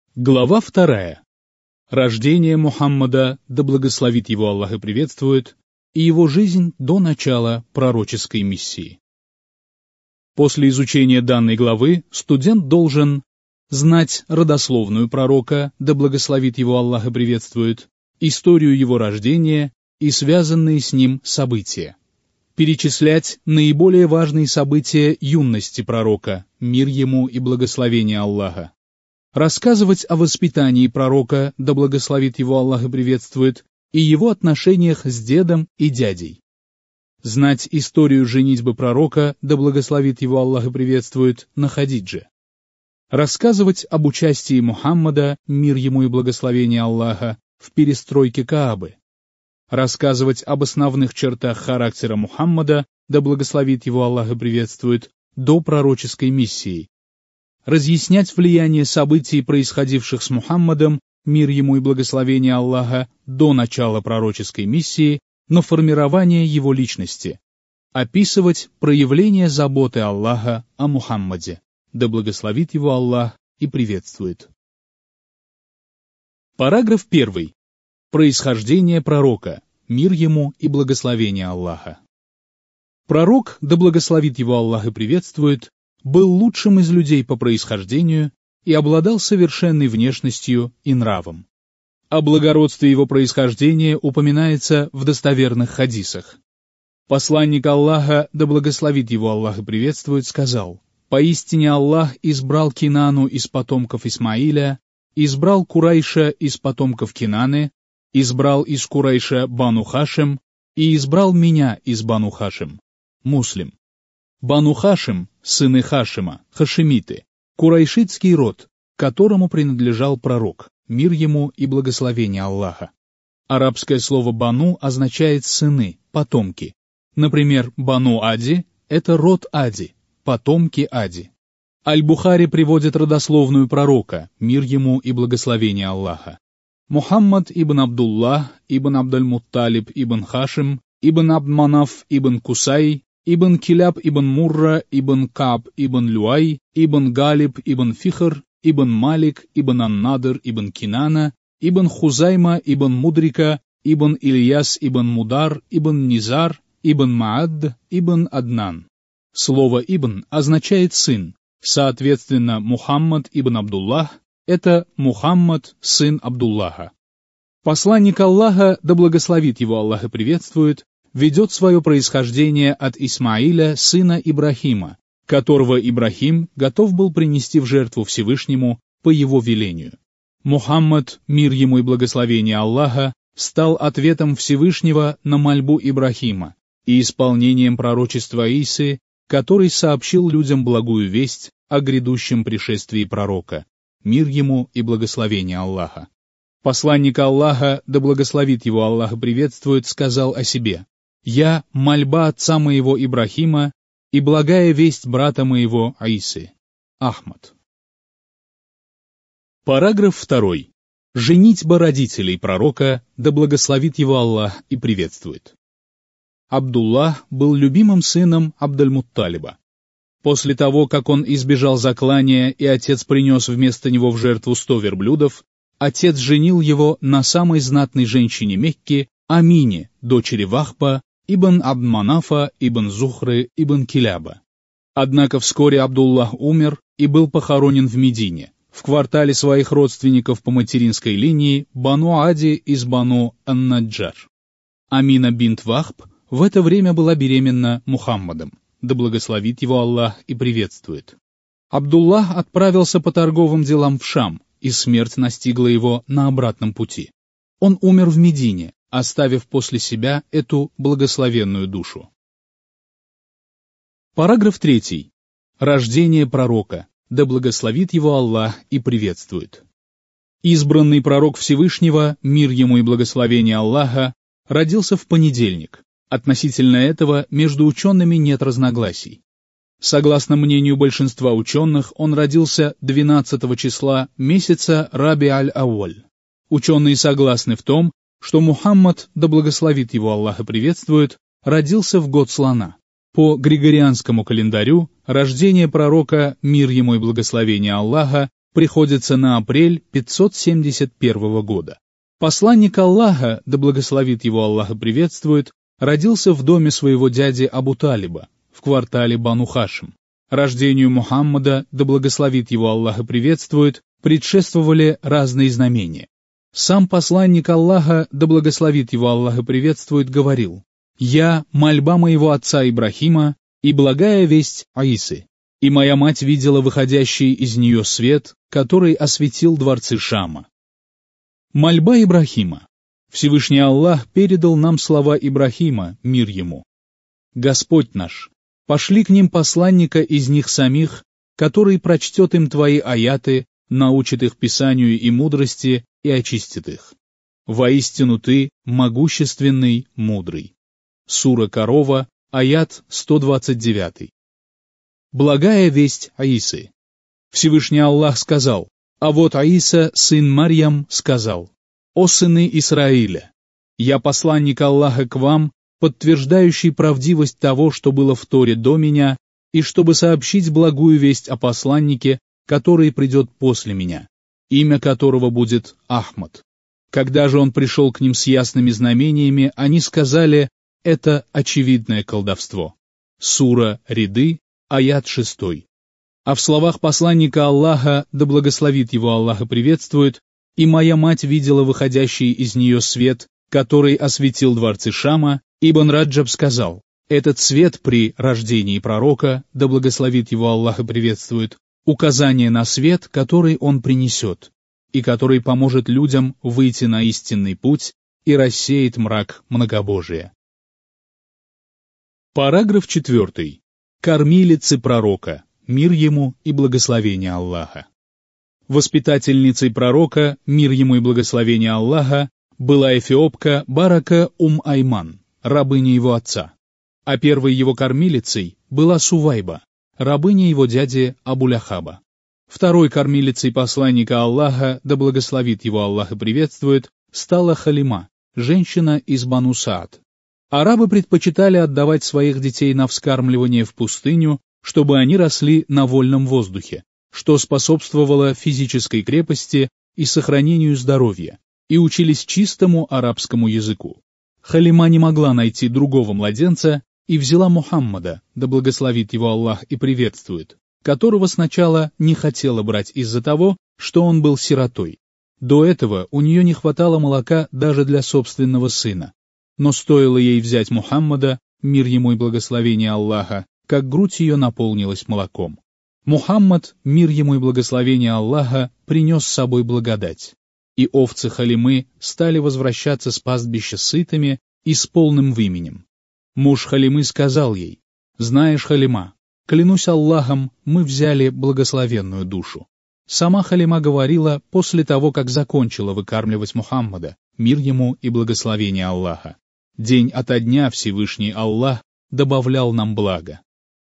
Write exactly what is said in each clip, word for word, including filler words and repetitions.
Глава вторая. Рождение Мухаммада, да благословит его Аллах и приветствует, и его жизнь до начала пророческой миссии. После изучения данной главы студент должен знать родословную пророка, да благословит его Аллах и приветствует, историю его рождения и связанные с ним события, перечислять наиболее важные события юности пророка, мир ему и благословение Аллаха, рассказывать о воспитании пророка, да благословит его Аллах и приветствует, и его отношениях с дедом и дядей. Знать историю женитьбы пророка, да благословит его Аллах и приветствует, на Хадидже. Рассказывать об участии Мухаммада, мир ему и благословение Аллаха, в перестройке Каабы. Рассказывать об основных чертах характера Мухаммада, да благословит его Аллах и приветствует, до пророческой миссии. Разъяснять влияние событий, происходивших с Мухаммадом, мир ему и благословение Аллаха, до начала пророческой миссии, на формирование его личности. Описывать проявление заботы Аллаха о Мухаммаде, да благословит его Аллах и приветствует. Параграф первый. Происхождение пророка, мир ему и благословение Аллаха. Пророк, да благословит его Аллах и приветствует, был лучшим из людей по происхождению и обладал совершенной внешностью и нравом. О благородстве его происхождения упоминается в достоверных хадисах. Посланник Аллаха, да благословит его Аллах и приветствует, сказал: «Поистине Аллах избрал Кинану из потомков Исмаиля, избрал Курайша из потомков Кинаны, избрал из Курайша Бану Хашим и избрал меня из Бану Хашим». Муслим. Бану Хашим, сыны Хашима, хашимиты, курайшитский род, которому принадлежал пророк, мир ему и благословение Аллаха. Арабское слово «бану» означает «сыны», «потомки». Например, Бану Ади — это род Ади, потомки Ади. Аль-Бухари приводит родословную пророка, мир ему и благословение Аллаха. Мухаммад ибн Абдуллах, ибн Абдаль-Мутталиб ибн Хашим, ибн Абд-Манаф ибн Кусай, ибн Киляб ибн Мурра ибн Каб ибн Люай, ибн Галиб ибн Фихр, ибн Малик ибн Ан-Надр ибн Кинана, ибн Хузайма ибн Мудрика, ибн Ильяс ибн Мудар, ибн Низар, ибн Маад, ибн Аднан. Слово «ибн» означает «сын». Соответственно, Мухаммад ибн Абдуллах — это Мухаммад, сын Абдуллаха. Посланник Аллаха, да благословит его Аллах и приветствует, ведет свое происхождение от Исмаиля, сына Ибрахима, которого Ибрахим готов был принести в жертву Всевышнему по его велению. Мухаммад, мир ему и благословение Аллаха, стал ответом Всевышнего на мольбу Ибрахима и исполнением пророчества Исы, который сообщил людям благую весть о грядущем пришествии пророка, мир ему и благословение Аллаха. Посланник Аллаха, да благословит его Аллах и приветствует, сказал о себе: «Я — мольба отца моего Ибрахима и благая весть брата моего Исы». Ахмад. Параграф второй. Женитьба родителей пророка, да благословит его Аллах и приветствует. Абдуллах был любимым сыном Абдаль-Мутталиба. После того, как он избежал заклания и отец принес вместо него в жертву сто верблюдов, отец женил его на самой знатной женщине Мекки, Амине, дочери Вахба, ибн Абд-Манафа, ибн Зухры, ибн Киляба. Однако вскоре Абдуллах умер и был похоронен в Медине, в квартале своих родственников по материнской линии Бану Ади из Бану Ан-Наджар. Амина бинт Вахб в это время была беременна Мухаммадом, да благословит его Аллах и приветствует. Абдуллах отправился по торговым делам в Шам, и смерть настигла его на обратном пути. Он умер в Медине, оставив после себя эту благословенную душу. Параграф третий. Рождение пророка, да благословит его Аллах и приветствует. Избранный пророк Всевышнего, мир ему и благословение Аллаха, родился в понедельник. Относительно этого между учеными нет разногласий. Согласно мнению большинства ученых, он родился двенадцатого числа месяца Раби-аль-Ауаль. Ученые согласны в том, что Мухаммад, да благословит его Аллах и приветствует, родился в год слона. По григорианскому календарю рождение пророка, мир ему и благословение Аллаха, приходится на апрель пятьсот семьдесят первого года. Посланник Аллаха, да благословит его Аллах и приветствует, родился в доме своего дяди Абу Талиба, в квартале Бану Хашим. Рождению Мухаммада, да благословит его Аллах и приветствует, предшествовали разные знамения. Сам посланник Аллаха, да благословит его Аллах и приветствует, говорил: «Я — мольба моего отца Ибрахима и благая весть Аисы, и моя мать видела выходящий из нее свет, который осветил дворцы Шама». Мольба Ибрахима. Всевышний Аллах передал нам слова Ибрахима, мир ему. «Господь наш, пошли к ним посланника из них самих, который прочтет им твои аяты, научит их писанию и мудрости и очистит их. Воистину ты могущественный, мудрый». Сура Корова, аят сто двадцать девять. Благая весть Аисы. Всевышний Аллах сказал: «А вот Аиса, сын Марьям, сказал: «О сыны Исраиля, я посланник Аллаха к вам, подтверждающий правдивость того, что было в Торе до меня, и чтобы сообщить благую весть о посланнике, который придет после меня, имя которого будет Ахмад». Когда же он пришел к ним с ясными знамениями, они сказали: «Это очевидное колдовство». Сура Риды, аят шестой. А в словах посланника Аллаха, да благословит его Аллах и приветствует, «И моя мать видела выходящий из нее свет, который осветил дворцы Шама», Ибн Раджаб сказал: «Этот свет при рождении пророка, да благословит его Аллах и приветствует, указание на свет, который он принесет, и который поможет людям выйти на истинный путь и рассеет мрак многобожия». Параграф четвертый. Кормилицы пророка, мир ему и благословение Аллаха. Воспитательницей пророка, мир ему и благословение Аллаха, была эфиопка Барака Ум-Айман, рабыня его отца, а первой его кормилицей была Сувайба, рабыня его дяди Абу-Ляхаба. Второй кормилицей посланника Аллаха, да благословит его Аллах и приветствует, стала Халима, женщина из Бану Саад. Арабы предпочитали отдавать своих детей на вскармливание в пустыню, чтобы они росли на вольном воздухе, что способствовало физической крепости и сохранению здоровья, и учились чистому арабскому языку. Халима не могла найти другого младенца и взяла Мухаммада, да благословит его Аллах и приветствует, которого сначала не хотела брать из-за того, что он был сиротой. До этого у нее не хватало молока даже для собственного сына. Но стоило ей взять Мухаммада, мир ему и благословение Аллаха, как грудь ее наполнилась молоком. Мухаммад, мир ему и благословение Аллаха, принес с собой благодать, и овцы Халимы стали возвращаться с пастбища сытыми и с полным выменем. Муж Халимы сказал ей: «Знаешь, Халима, клянусь Аллахом, мы взяли благословенную душу». Сама Халима говорила после того, как закончила выкармливать Мухаммада, мир ему и благословение Аллаха: «День ото дня Всевышний Аллах добавлял нам благо».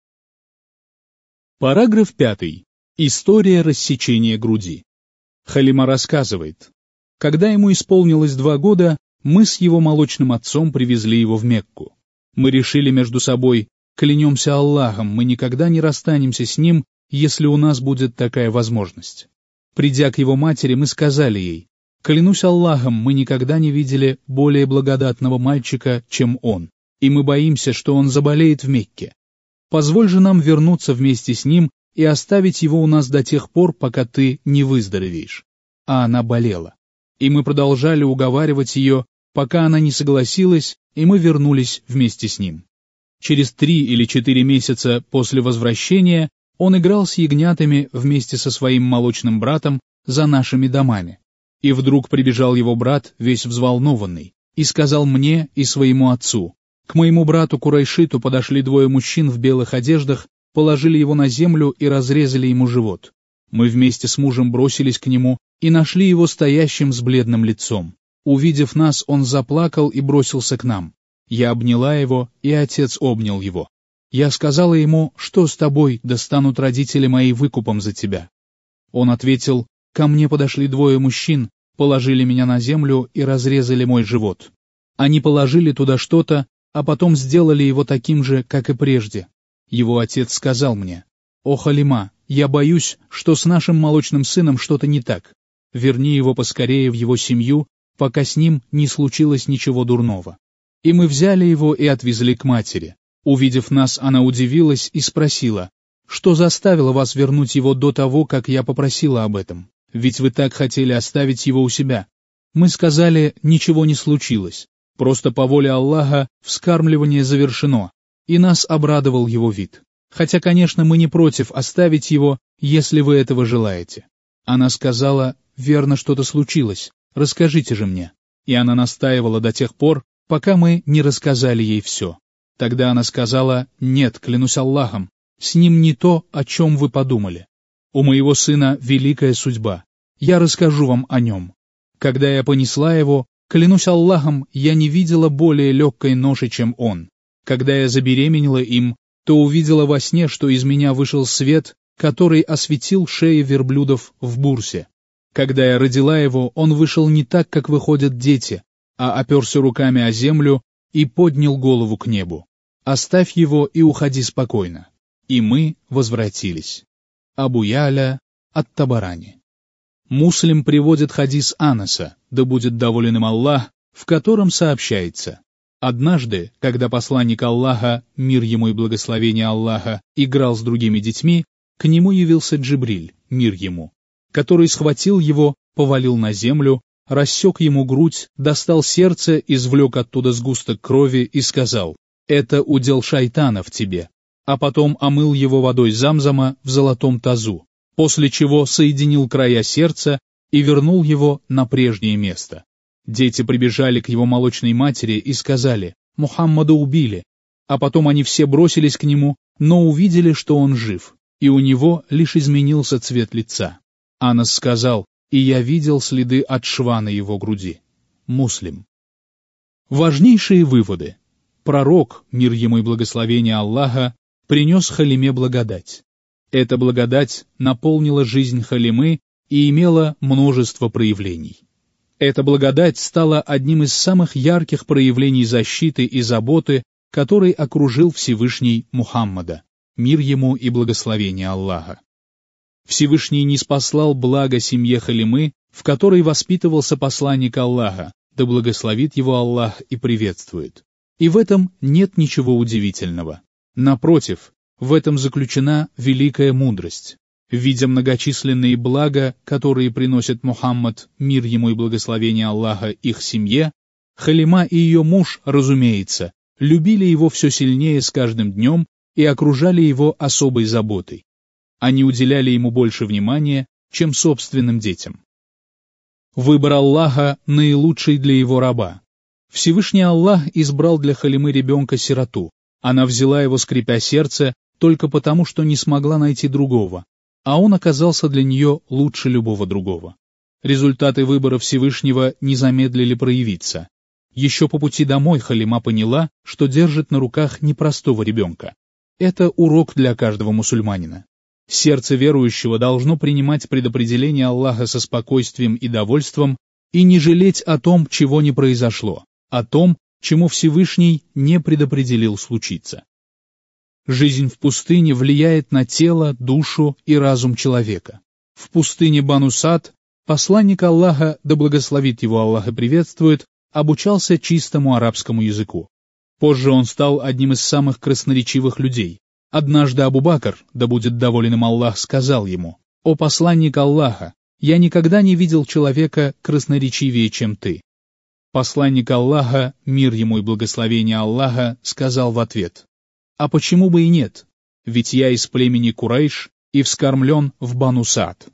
Параграф пятый. История рассечения груди. Халима рассказывает: когда ему исполнилось два года, мы с его молочным отцом привезли его в Мекку. Мы решили между собой: клянемся Аллахом, мы никогда не расстанемся с ним, если у нас будет такая возможность. Придя к его матери, мы сказали ей: клянусь Аллахом, мы никогда не видели более благодатного мальчика, чем он, и мы боимся, что он заболеет в Мекке. Позволь же нам вернуться вместе с ним и оставить его у нас до тех пор, пока ты не выздоровеешь. А она болела. И мы продолжали уговаривать ее, пока она не согласилась, и мы вернулись вместе с ним. Через три или четыре месяца после возвращения он играл с ягнятами вместе со своим молочным братом за нашими домами. И вдруг прибежал его брат, весь взволнованный, и сказал мне и своему отцу: к моему брату Курайшиту подошли двое мужчин в белых одеждах, положили его на землю и разрезали ему живот. Мы вместе с мужем бросились к нему и нашли его стоящим с бледным лицом. Увидев нас, он заплакал и бросился к нам. Я обняла его, и отец обнял его. Я сказала ему: что с тобой, да станут родители мои выкупом за тебя. Он ответил: ко мне подошли двое мужчин, положили меня на землю и разрезали мой живот. Они положили туда что-то, а потом сделали его таким же, как и прежде. Его отец сказал мне: «О, Халима, я боюсь, что с нашим молочным сыном что-то не так. Верни его поскорее в его семью, пока с ним не случилось ничего дурного». И мы взяли его и отвезли к матери. Увидев нас, она удивилась и спросила: «Что заставило вас вернуть его до того, как я попросила об этом? Ведь вы так хотели оставить его у себя». Мы сказали: «Ничего не случилось. Просто по воле Аллаха вскармливание завершено, и нас обрадовал его вид. Хотя, конечно, мы не против оставить его, если вы этого желаете». Она сказала: «Верно, что-то случилось. Расскажите же мне». И она настаивала до тех пор, пока мы не рассказали ей все. Тогда она сказала: «Нет, клянусь Аллахом, с ним не то, о чем вы подумали. У моего сына великая судьба. Я расскажу вам о нем. Когда я понесла его, клянусь Аллахом, я не видела более легкой ноши, чем он. Когда я забеременела им, то увидела во сне, что из меня вышел свет, который осветил шеи верблюдов в Бурсе. Когда я родила его, он вышел не так, как выходят дети, а оперся руками о землю и поднял голову к небу. Оставь его и уходи спокойно». И мы возвратились. Абу Я'ля ат-Табарани. Муслим приводит хадис Анаса, да будет доволен им Аллах, в котором сообщается: однажды, когда посланник Аллаха, мир ему и благословение Аллаха, играл с другими детьми, к нему явился Джибриль, мир ему, который схватил его, повалил на землю, рассек ему грудь, достал сердце, извлек оттуда сгусток крови и сказал: «Это удел шайтана в тебе», а потом омыл его водой Замзама в золотом тазу, после чего соединил края сердца и вернул его на прежнее место. Дети прибежали к его молочной матери и сказали: «Мухаммада убили», а потом они все бросились к нему, но увидели, что он жив, и у него лишь изменился цвет лица. Анас сказал: «И я видел следы от шва на его груди». Муслим. Важнейшие выводы. Пророк, мир ему и благословение Аллаха, принес Халиме благодать. Эта благодать наполнила жизнь Халимы и имела множество проявлений. Эта благодать стала одним из самых ярких проявлений защиты и заботы, который окружил Всевышний Мухаммада, мир ему и благословение Аллаха. Всевышний ниспослал благо семье Халимы, в которой воспитывался посланник Аллаха, да благословит его Аллах и приветствует. И в этом нет ничего удивительного. Напротив, в этом заключена великая мудрость. Видя многочисленные блага, которые приносит Мухаммад, мир ему и благословение Аллаха, их семье, Халима и ее муж, разумеется, любили его все сильнее с каждым днем и окружали его особой заботой. Они уделяли ему больше внимания, чем собственным детям. Выбор Аллаха наилучший для его раба. Всевышний Аллах избрал для Халимы ребенка-сироту. Она взяла его, скрипя сердце, только потому, что не смогла найти другого, а он оказался для нее лучше любого другого. Результаты выбора Всевышнего не замедлили проявиться. Еще по пути домой Халима поняла, что держит на руках непростого ребенка. Это урок для каждого мусульманина. Сердце верующего должно принимать предопределение Аллаха со спокойствием и довольством и не жалеть о том, чего не произошло, о том, чему Всевышний не предопределил случиться. Жизнь в пустыне влияет на тело, душу и разум человека. В пустыне Бану Сад посланник Аллаха, да благословит его Аллах и приветствует, обучался чистому арабскому языку. Позже он стал одним из самых красноречивых людей. Однажды Абу Бакр, да будет доволен им Аллах, сказал ему: «О посланник Аллаха, я никогда не видел человека красноречивее, чем ты». Посланник Аллаха, мир ему и благословение Аллаха, сказал в ответ: «А почему бы и нет? Ведь я из племени Курайш и вскормлен в Бану Саад».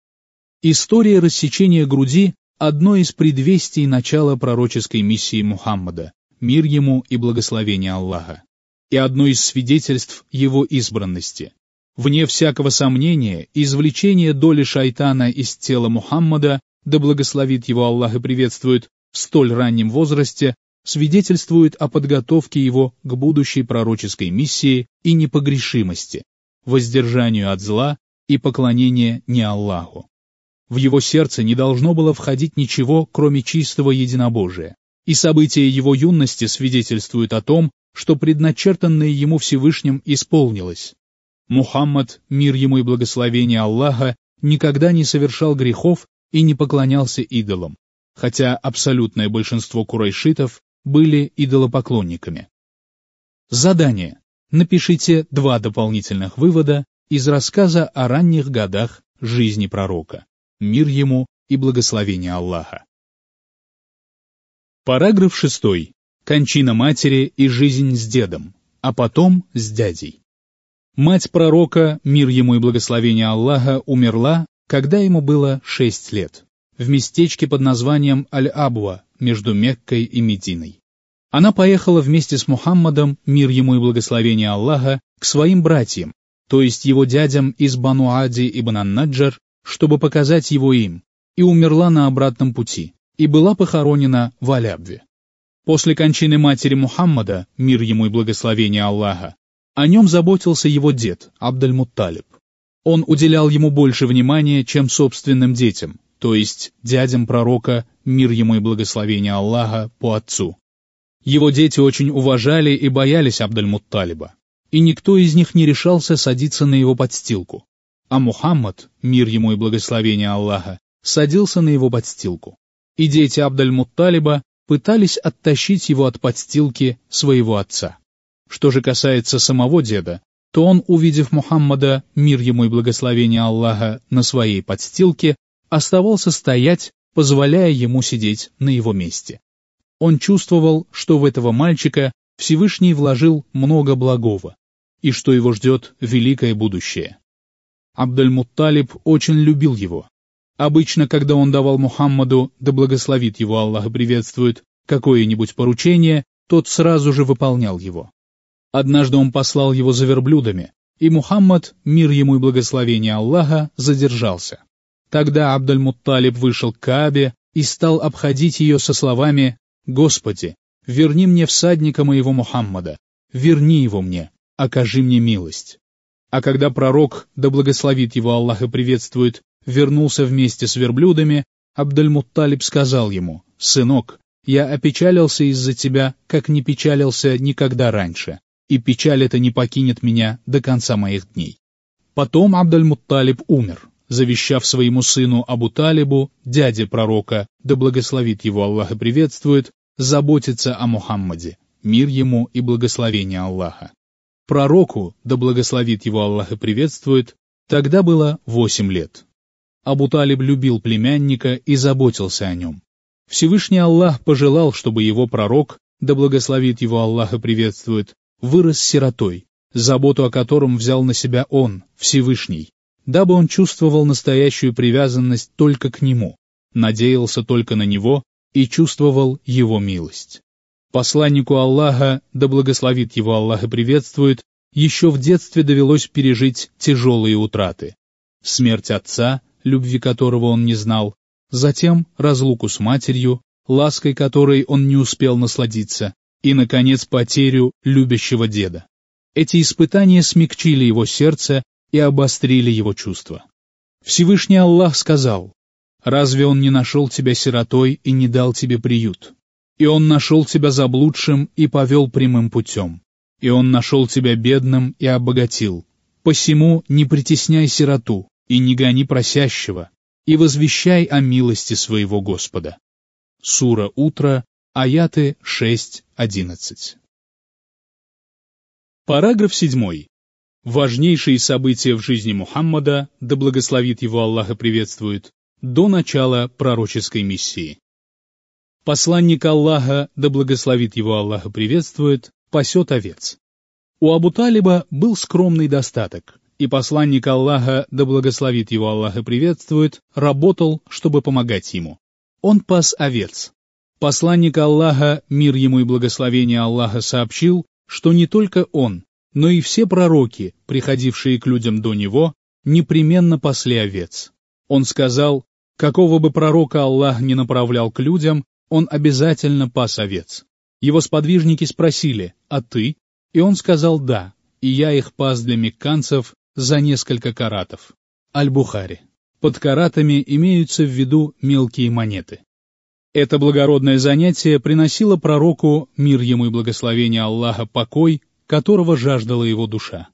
История рассечения груди – одно из предвестий начала пророческой миссии Мухаммада, мир ему и благословение Аллаха, и одно из свидетельств его избранности. Вне всякого сомнения, извлечение доли шайтана из тела Мухаммада, да благословит его Аллах и приветствует, в столь раннем возрасте, свидетельствует о подготовке его к будущей пророческой миссии и непогрешимости, воздержанию от зла и поклонения не Аллаху. В его сердце не должно было входить ничего, кроме чистого единобожия, и события его юности свидетельствуют о том, что предначертанное ему Всевышним исполнилось. Мухаммад, мир ему и благословение Аллаха, никогда не совершал грехов и не поклонялся идолам, хотя абсолютное большинство курайшитов были идолопоклонниками. Задание. Напишите два дополнительных вывода из рассказа о ранних годах жизни пророка, мир ему и благословение Аллаха. Параграф шестой. Кончина матери и жизнь с дедом, а потом с дядей. Мать пророка, мир ему и благословение Аллаха, умерла, когда ему было шесть лет, в местечке под названием Аль-Абуа между Меккой и Мединой. Она поехала вместе с Мухаммадом, мир ему и благословение Аллаха, к своим братьям, то есть его дядям из Бану Ади ибн ан-Наджар, чтобы показать его им, и умерла на обратном пути, и была похоронена в Алябве. После кончины матери Мухаммада, мир ему и благословение Аллаха, о нем заботился его дед Абдаль-Мутталиб. Он уделял ему больше внимания, чем собственным детям, то есть дядям пророка, мир ему и благословение Аллаха, по отцу. Его дети очень уважали и боялись Абдаль-Мутталиба, и никто из них не решался садиться на его подстилку, а Мухаммад, мир ему и благословение Аллаха, садился на его подстилку, и дети Абдаль-Мутталиба пытались оттащить его от подстилки своего отца. Что же касается самого деда, то он, увидев Мухаммада, мир ему и благословение Аллаха, на своей подстилке, оставался стоять, позволяя ему сидеть на его месте. Он чувствовал, что в этого мальчика Всевышний вложил много благого, и что его ждет великое будущее. Абдаль-Мутталиб очень любил его. Обычно, когда он давал Мухаммаду, да благословит его Аллах и приветствует, какое-нибудь поручение, тот сразу же выполнял его. Однажды он послал его за верблюдами, и Мухаммад, мир ему и благословение Аллаха, задержался. Тогда Абдаль-Мутталиб вышел к Каабе и стал обходить ее со словами: «Господи, верни мне всадника моего Мухаммада, верни его мне, окажи мне милость». А когда пророк, да благословит его Аллах и приветствует, вернулся вместе с верблюдами, Абдаль-Мутталиб сказал ему: «Сынок, я опечалился из-за тебя, как не печалился никогда раньше, и печаль эта не покинет меня до конца моих дней». Потом Абдаль-Мутталиб умер, завещав своему сыну Абу-Талибу, дяде пророка, да благословит его Аллах и приветствует, заботиться о Мухаммаде, мир ему и благословение Аллаха. Пророку, да благословит его Аллах и приветствует, тогда было восемь лет. Абу-Талиб любил племянника и заботился о нем. Всевышний Аллах пожелал, чтобы его пророк, да благословит его Аллах и приветствует, вырос сиротой, заботу о котором взял на себя он, Всевышний, дабы он чувствовал настоящую привязанность только к нему, надеялся только на него и чувствовал его милость. Посланнику Аллаха, да благословит его Аллах и приветствует, еще в детстве довелось пережить тяжелые утраты. Смерть отца, любви которого он не знал, затем разлуку с матерью, лаской которой он не успел насладиться, и, наконец, потерю любящего деда. Эти испытания смягчили его сердце и обострили его чувства. Всевышний Аллах сказал: «Разве он не нашел тебя сиротой и не дал тебе приют? И он нашел тебя заблудшим и повел прямым путем. И он нашел тебя бедным и обогатил. Посему не притесняй сироту и не гони просящего, и возвещай о милости своего Господа». Сура Утро, аяты шесть одиннадцать. Параграф седьмой. Важнейшие события в жизни Мухаммада, да благословит его Аллах и приветствует, до начала пророческой миссии. Посланник Аллаха, да благословит его Аллах и приветствует, пасет овец. У Абу-Талиба был скромный достаток, и посланник Аллаха, да благословит его Аллах и приветствует, работал, чтобы помогать ему. Он пас овец. Посланник Аллаха, мир ему и благословение Аллаха, сообщил, что не только он, но и все пророки, приходившие к людям до него, непременно пасли овец. Он сказал: какого бы пророка Аллах не направлял к людям, он обязательно пас овец. Его сподвижники спросили: а ты? И он сказал: да, и я их пас для мекканцев за несколько каратов. Аль-Бухари. Под каратами имеются в виду мелкие монеты. Это благородное занятие приносило пророку, мир ему и благословение Аллаха, покой, которого жаждала его душа.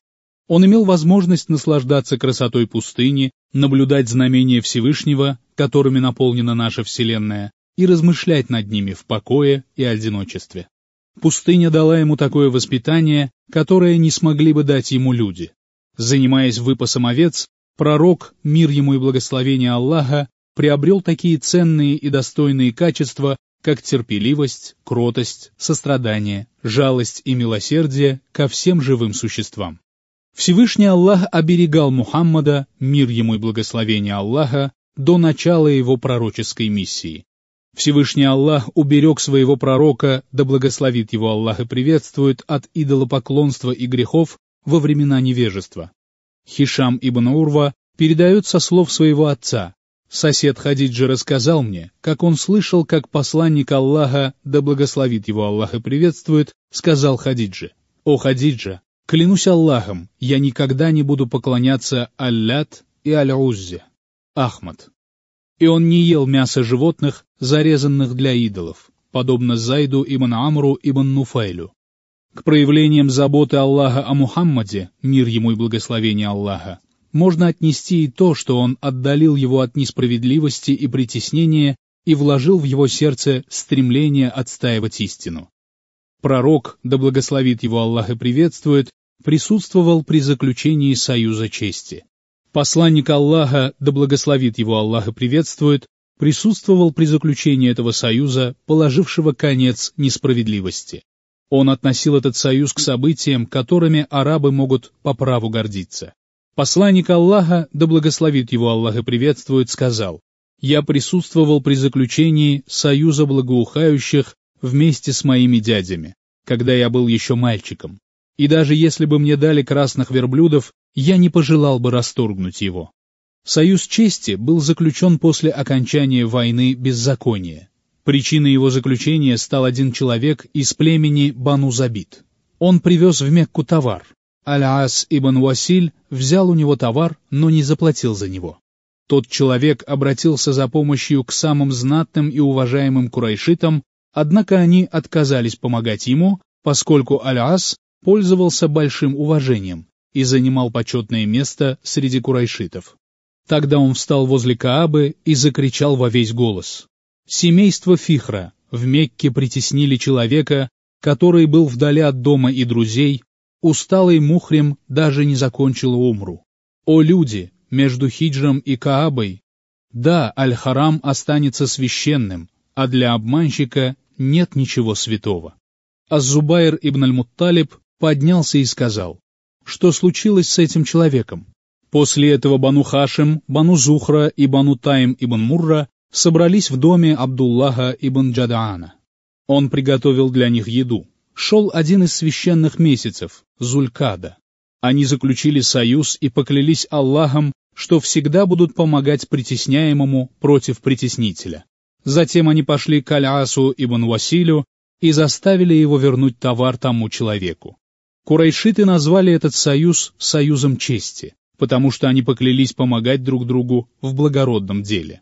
Он имел возможность наслаждаться красотой пустыни, наблюдать знамения Всевышнего, которыми наполнена наша Вселенная, и размышлять над ними в покое и одиночестве. Пустыня дала ему такое воспитание, которое не смогли бы дать ему люди. Занимаясь выпасом овец, пророк, мир ему и благословение Аллаха, приобрел такие ценные и достойные качества, как терпеливость, кротость, сострадание, жалость и милосердие ко всем живым существам. Всевышний Аллах оберегал Мухаммада, мир ему и благословение Аллаха, до начала его пророческой миссии. Всевышний Аллах уберег своего пророка, да благословит его Аллах и приветствует, от идолопоклонства и грехов во времена невежества. Хишам ибн Урва передает со слов своего отца: «Сосед Хадиджи рассказал мне, как он слышал, как посланник Аллаха, да благословит его Аллах и приветствует, сказал Хадиджи: «О Хадиджа, клянусь Аллахом, я никогда не буду поклоняться Аллят и Аль-Уззе». Ахмад. И он не ел мясо животных, зарезанных для идолов, подобно Зайду ибн Амру ибн Нуфайлю. К проявлениям заботы Аллаха о Мухаммаде, мир ему и благословение Аллаха, можно отнести и то, что он отдалил его от несправедливости и притеснения и вложил в его сердце стремление отстаивать истину. Пророк, да благословит его Аллах и приветствует, присутствовал при заключении союза чести. Посланник Аллаха, да благословит его Аллах и приветствует, присутствовал при заключении этого союза, положившего конец несправедливости. Он относил этот союз к событиям, которыми арабы могут по праву гордиться. Посланник Аллаха, да благословит его Аллах и приветствует, сказал: «Я присутствовал при заключении союза благоухающих вместе с моими дядями, когда я был еще мальчиком. И даже если бы мне дали красных верблюдов, я не пожелал бы расторгнуть его». Союз чести был заключен после окончания войны беззакония. Причиной его заключения стал один человек из племени Бану Забит. Он привез в Мекку товар. Аль-Ас ибн Уасиль взял у него товар, но не заплатил за него. Тот человек обратился за помощью к самым знатным и уважаемым курайшитам, однако они отказались помогать ему, поскольку Аль-Ас пользовался большим уважением и занимал почетное место среди курайшитов. Тогда он встал возле Каабы и закричал во весь голос: «Семейство Фихра в Мекке притеснили человека, который был вдали от дома и друзей, усталый мухрим даже не закончил умру. О люди, между хиджром и Каабой, да, Аль-Харам останется священным, а для обманщика нет ничего святого». Аз-Зубайр ибн Аль-Мутталиб поднялся и сказал: «Что случилось с этим человеком?» После этого Бану Хашим, Бану Зухра и Бану Таим ибн Мурра собрались в доме Абдуллаха ибн Джадаана. Он приготовил для них еду. Шел один из священных месяцев, Зулькада. Они заключили союз и поклялись Аллахом, что всегда будут помогать притесняемому против притеснителя. Затем они пошли к Аль-Асу ибн Василю и заставили его вернуть товар тому человеку. Курайшиты назвали этот союз союзом чести, потому что они поклялись помогать друг другу в благородном деле.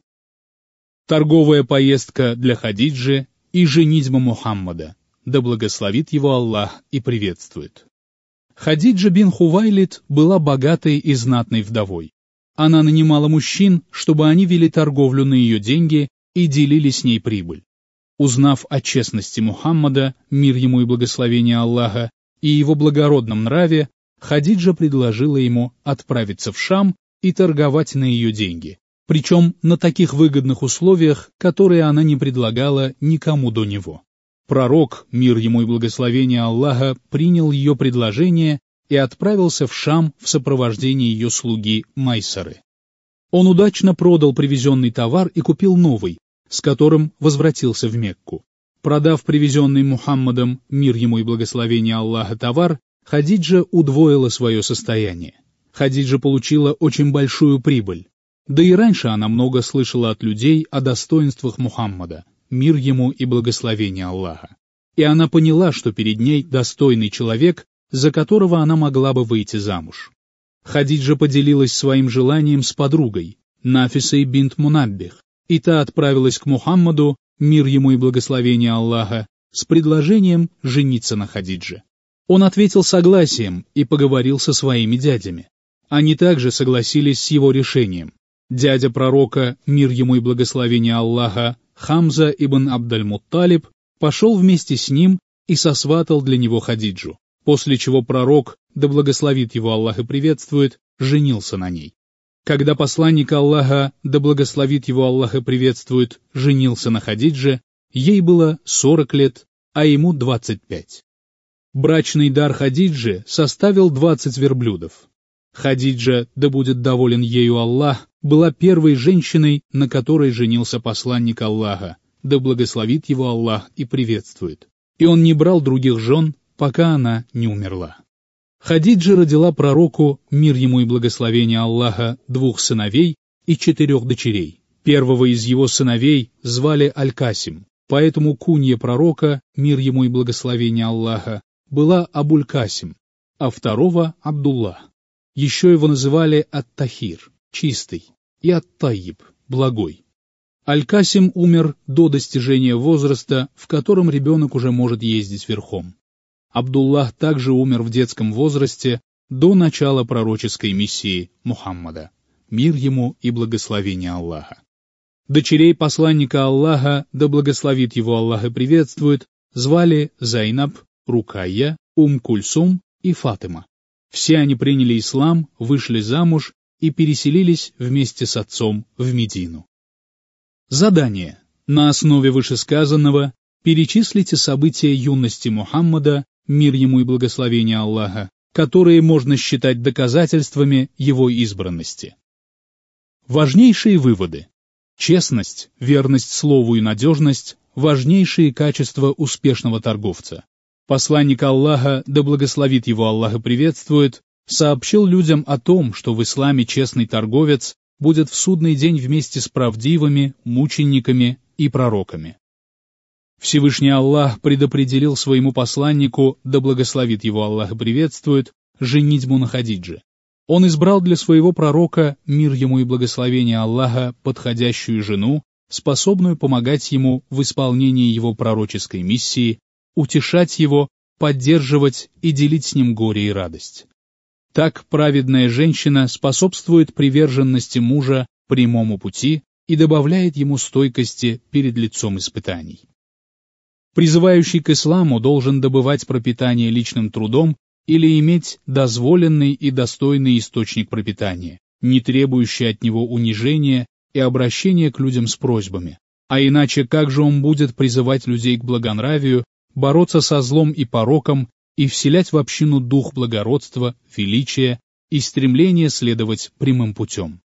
Торговая поездка для Хадиджи и женитьба Мухаммада, да благословит его Аллах и приветствует. Хадиджа бин Хувайлид была богатой и знатной вдовой. Она нанимала мужчин, чтобы они вели торговлю на ее деньги и делили с ней прибыль. Узнав о честности Мухаммада, мир ему и благословение Аллаха, и его благородном нраве, Хадиджа предложила ему отправиться в Шам и торговать на ее деньги, причем на таких выгодных условиях, которые она не предлагала никому до него. Пророк, мир ему и благословение Аллаха, принял ее предложение и отправился в Шам в сопровождении ее слуги Майсары. Он удачно продал привезенный товар и купил новый, с которым возвратился в Мекку. Продав привезенный Мухаммадом, мир ему и благословение Аллаха, товар, Хадиджа удвоила свое состояние. Хадиджа получила очень большую прибыль. Да и раньше она много слышала от людей о достоинствах Мухаммада, мир ему и благословение Аллаха. И она поняла, что перед ней достойный человек, за которого она могла бы выйти замуж. Хадиджа поделилась своим желанием с подругой, Нафисой бинт Мунаббих, и та отправилась к Мухаммаду, мир ему и благословение Аллаха, с предложением жениться на Хадидже. Он ответил согласием и поговорил со своими дядями. Они также согласились с его решением. Дядя пророка, мир ему и благословение Аллаха, Хамза ибн Абдаль-Мутталиб, пошел вместе с ним и сосватал для него Хадиджу, после чего пророк, да благословит его Аллах и приветствует, женился на ней. Когда посланник Аллаха, да благословит его Аллах и приветствует, женился на Хадидже, ей было сорок лет, а ему двадцать пять. Брачный дар Хадиджи составил двадцать верблюдов. Хадиджа, да будет доволен ею Аллах, была первой женщиной, на которой женился посланник Аллаха, да благословит его Аллах и приветствует. И он не брал других жен, пока она не умерла. Хадиджа родила пророку, мир ему и благословение Аллаха, двух сыновей и четырех дочерей. Первого из его сыновей звали Аль-Касим, поэтому кунья пророка, мир ему и благословение Аллаха, была Абуль-Касим, а второго — Абдулла. Еще его называли Ат-Тахир, чистый, и Ат-Тайиб, благой. Аль-Касим умер до достижения возраста, в котором ребенок уже может ездить верхом. Абдуллах также умер в детском возрасте до начала пророческой миссии Мухаммада, мир ему и благословение Аллаха. Дочерей посланника Аллаха, да благословит его Аллах и приветствует, звали Зайнаб, Рукайя, Ум-Кульсум и Фатима. Все они приняли ислам, вышли замуж и переселились вместе с отцом в Медину. Задание. На основе вышесказанного перечислите события юности Мухаммада, мир ему и благословение Аллаха, которые можно считать доказательствами его избранности. Важнейшие выводы. Честность, верность слову и надежность – важнейшие качества успешного торговца. Посланник Аллаха, да благословит его Аллах и приветствует, сообщил людям о том, что в исламе честный торговец будет в судный день вместе с правдивыми, мучениками и пророками. Всевышний Аллах предопределил своему посланнику, да благословит его Аллах и приветствует, женитьбу на Хадидже. Он избрал для своего пророка, мир ему и благословение Аллаха, подходящую жену, способную помогать ему в исполнении его пророческой миссии, утешать его, поддерживать и делить с ним горе и радость. Так праведная женщина способствует приверженности мужа прямому пути и добавляет ему стойкости перед лицом испытаний. Призывающий к исламу должен добывать пропитание личным трудом или иметь дозволенный и достойный источник пропитания, не требующий от него унижения и обращения к людям с просьбами. А иначе как же он будет призывать людей к благонравию, бороться со злом и пороком и вселять в общину дух благородства, величия и стремление следовать прямым путем?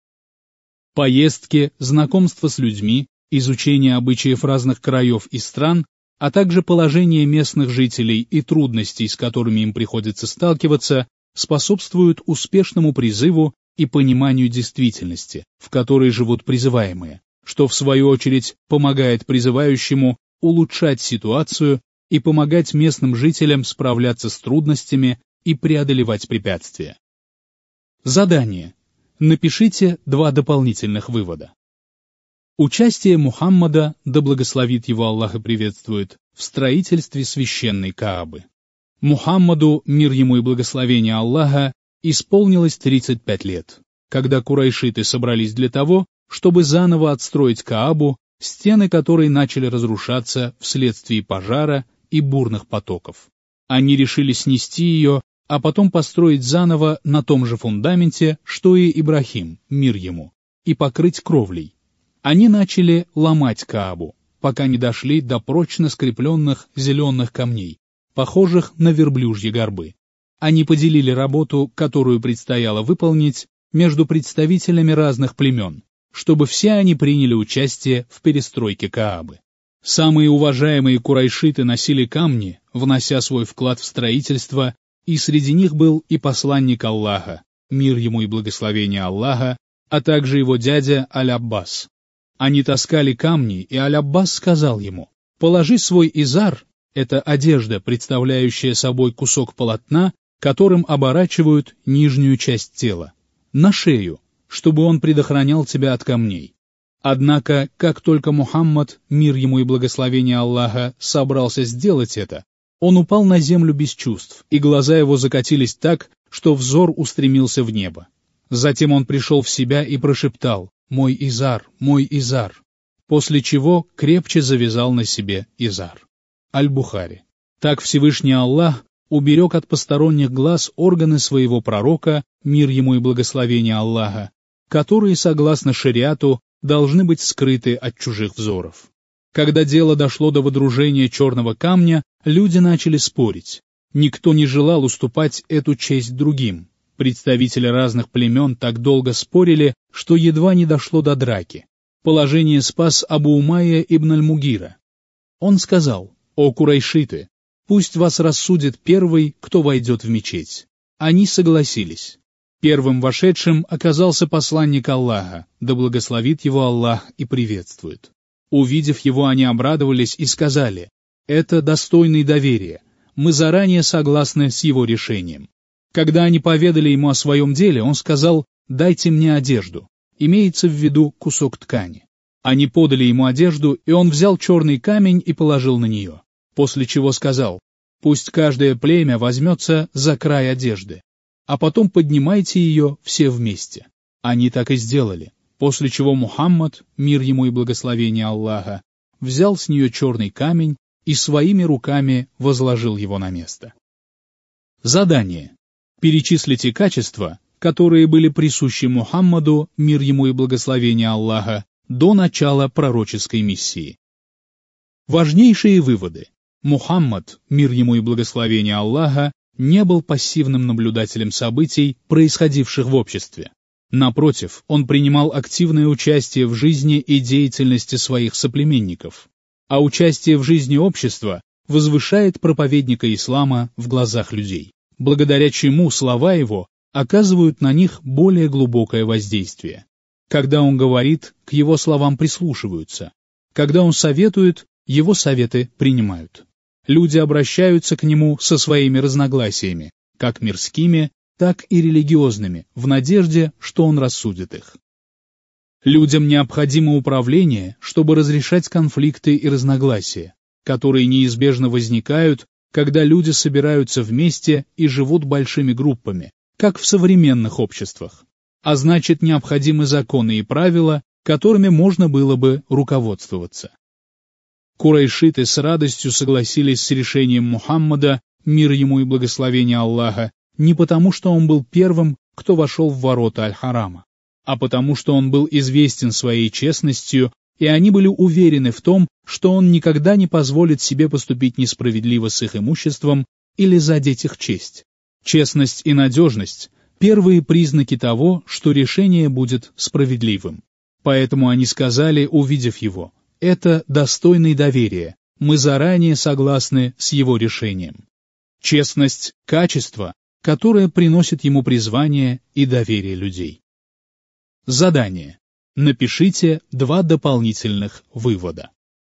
Поездки, знакомство с людьми, изучение обычаев разных краев и стран, а также положение местных жителей и трудностей, с которыми им приходится сталкиваться, способствуют успешному призыву и пониманию действительности, в которой живут призываемые, что в свою очередь помогает призывающему улучшать ситуацию и помогать местным жителям справляться с трудностями и преодолевать препятствия. Задание. Напишите два дополнительных вывода. Участие Мухаммада, да благословит его Аллах и приветствует, в строительстве священной Каабы. Мухаммаду, мир ему и благословение Аллаха, исполнилось тридцать пять лет, когда курайшиты собрались для того, чтобы заново отстроить Каабу, стены которой начали разрушаться вследствие пожара и бурных потоков. Они решили снести ее, а потом построить заново на том же фундаменте, что и Ибрахим, мир ему, и покрыть кровлей. Они начали ломать Каабу, пока не дошли до прочно скрепленных зеленых камней, похожих на верблюжьи горбы. Они поделили работу, которую предстояло выполнить, между представителями разных племен, чтобы все они приняли участие в перестройке Каабы. Самые уважаемые курайшиты носили камни, внося свой вклад в строительство, и среди них был и посланник Аллаха, мир ему и благословение Аллаха, а также его дядя Аль-Аббас. Они таскали камни, и Аль-Аббас сказал ему: «Положи свой изар», это одежда, представляющая собой кусок полотна, которым оборачивают нижнюю часть тела, на шею, чтобы он предохранял тебя от камней. Однако, как только Мухаммад, мир ему и благословение Аллаха, собрался сделать это, Он упал на землю без чувств, и глаза его закатились так, что взор устремился в небо. Затем он пришел в себя и прошептал: «Мой изар, мой изар», после чего крепче завязал на себе изар. Аль-Бухари. Так Всевышний Аллах уберег от посторонних глаз органы своего пророка, мир ему и благословение Аллаха, которые, согласно шариату, должны быть скрыты от чужих взоров. Когда дело дошло до водружения черного камня, люди начали спорить. Никто не желал уступать эту честь другим. Представители разных племен так долго спорили, что едва не дошло до драки. Положение спас Абу Умайя ибн аль-Мугира. Он сказал: «О курайшиты, пусть вас рассудит первый, кто войдет в мечеть». Они согласились. Первым вошедшим оказался посланник Аллаха, да благословит его Аллах и приветствует. Увидев его, они обрадовались и сказали: «Это достойный доверия, мы заранее согласны с его решением». Когда они поведали ему о своем деле, он сказал: «Дайте мне одежду», имеется в виду кусок ткани. Они подали ему одежду, и он взял черный камень и положил на нее, после чего сказал: «Пусть каждое племя возьмется за край одежды, а потом поднимайте ее все вместе». Они так и сделали, после чего Мухаммад, мир ему и благословение Аллаха, взял с нее черный камень и своими руками возложил его на место. Задание. Перечислите качества, которые были присущи Мухаммаду, мир ему и благословение Аллаха, до начала пророческой миссии. Важнейшие выводы. Мухаммад, мир ему и благословение Аллаха, не был пассивным наблюдателем событий, происходивших в обществе. Напротив, он принимал активное участие в жизни и деятельности своих соплеменников, а участие в жизни общества возвышает проповедника ислама в глазах людей, благодаря чему слова его оказывают на них более глубокое воздействие. Когда он говорит, к его словам прислушиваются. Когда он советует, его советы принимают. Люди обращаются к нему со своими разногласиями, как мирскими, так и религиозными, в надежде, что он рассудит их. Людям необходимо управление, чтобы разрешать конфликты и разногласия, которые неизбежно возникают, когда люди собираются вместе и живут большими группами, как в современных обществах. А значит, необходимы законы и правила, которыми можно было бы руководствоваться. Курайшиты с радостью согласились с решением Мухаммада, мир ему и благословение Аллаха, не потому, что он был первым, кто вошел в ворота Аль-Харама, а потому, что он был известен своей честностью, и они были уверены в том, что он никогда не позволит себе поступить несправедливо с их имуществом или задеть их честь. Честность и надежность – первые признаки того, что решение будет справедливым. Поэтому они сказали, увидев его: «Это достойный доверия, мы заранее согласны с его решением». Честность – качество, которое приносит ему призвание и доверие людей. Задание. Напишите два дополнительных вывода.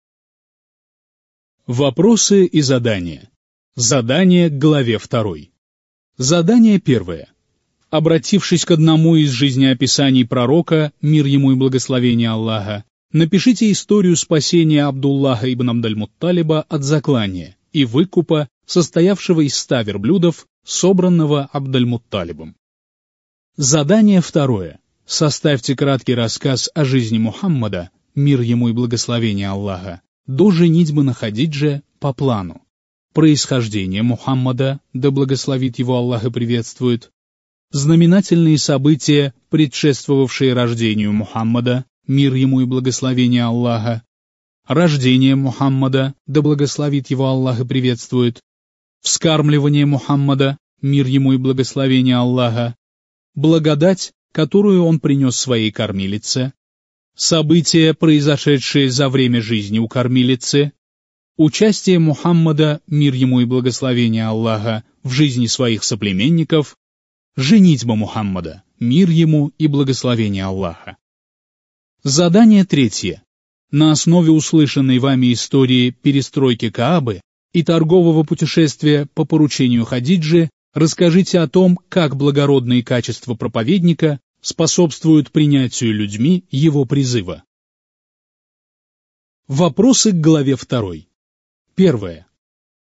Вопросы и задания. Задание к главе второй. Задание первое. Обратившись к одному из жизнеописаний пророка, мир ему и благословение Аллаха, напишите историю спасения Абдуллаха ибн Абдаль-Мутталиба от заклания и выкупа, состоявшего из ста верблюдов, собранного Абдаль-Мутталибом. Задание второе. Составьте краткий рассказ о жизни Мухаммада, мир ему и благословение Аллаха, до женитьбы на Хадидже по плану. Происхождение Мухаммада, да благословит его Аллах и приветствует. Знаменательные события, предшествовавшие рождению Мухаммада, мир ему и благословение Аллаха. Рождение Мухаммада, да благословит его Аллах и приветствует. Вскармливание Мухаммада, мир ему и благословение Аллаха. Благодать, которую он принес своей кормилице. События, произошедшие за время жизни у кормилицы. Участие Мухаммада, мир ему и благословение Аллаха, в жизни своих соплеменников. Женитьба Мухаммада, мир ему и благословение Аллаха. Задание третье. На основе услышанной вами истории перестройки Каабы и торгового путешествия по поручению Хадиджи расскажите о том, как благородные качества проповедника способствуют принятию людьми его призыва. Вопросы к главе второй. Первое.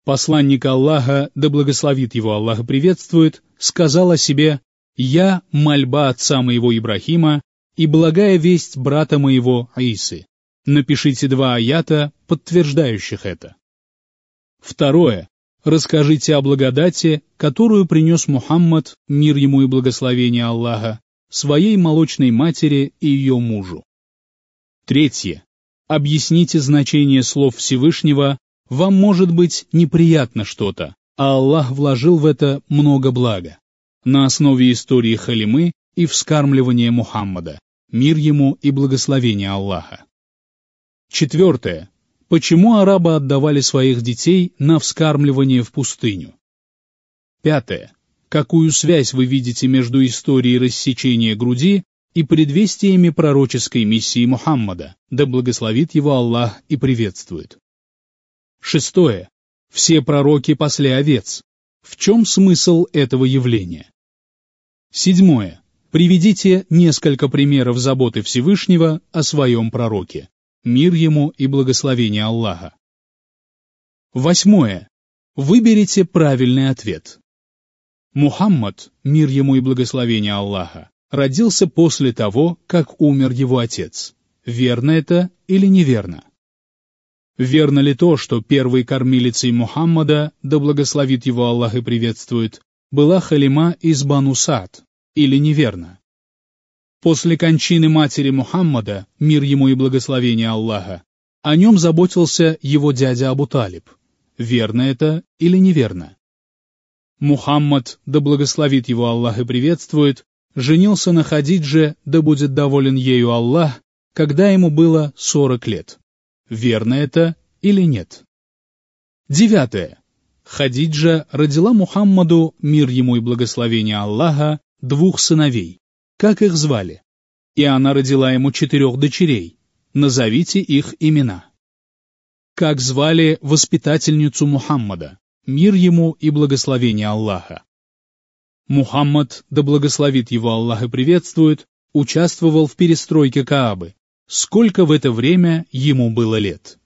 Посланник Аллаха, да благословит его Аллах и приветствует, сказал о себе: «Я — мольба отца моего Ибрахима и благая весть брата моего Исы». Напишите два аята, подтверждающих это. Второе. Расскажите о благодати, которую принес Мухаммад, мир ему и благословение Аллаха, своей молочной матери и ее мужу. Третье. Объясните значение слов Всевышнего. Вам может быть неприятно что-то, а Аллах вложил в это много блага. На основе истории Халимы и вскармливания Мухаммада, мир ему и благословение Аллаха. Четвертое. Почему арабы отдавали своих детей на вскармливание в пустыню? Пятое. Какую связь вы видите между историей рассечения груди и предвестиями пророческой миссии Мухаммада, да благословит его Аллах и приветствует? Шестое. Все пророки пасли овец. В чем смысл этого явления? Седьмое. Приведите несколько примеров заботы Всевышнего о своем пророке. Мир ему и благословение Аллаха. Восьмое. Выберите правильный ответ. Мухаммад, мир ему и благословение Аллаха, родился после того, как умер его отец. Верно это или неверно? Верно ли то, что первой кормилицей Мухаммада, да благословит его Аллах и приветствует, была Халима из Бану Саад, или неверно? После кончины матери Мухаммада, мир ему и благословение Аллаха, о нем заботился его дядя Абу Талиб. Верно это или неверно? Мухаммад, да благословит его Аллах и приветствует, женился на Хадидже, да будет доволен ею Аллах, когда ему было сорок лет. Верно это или нет? Девятое. Хадиджа родила Мухаммаду, мир ему и благословение Аллаха, двух сыновей. Как их звали? И она родила ему четырех дочерей. Назовите их имена. Как звали воспитательницу Мухаммада, мир ему и благословение Аллаха? Мухаммад, да благословит его Аллах и приветствует, участвовал в перестройке Каабы. Сколько в это время ему было лет?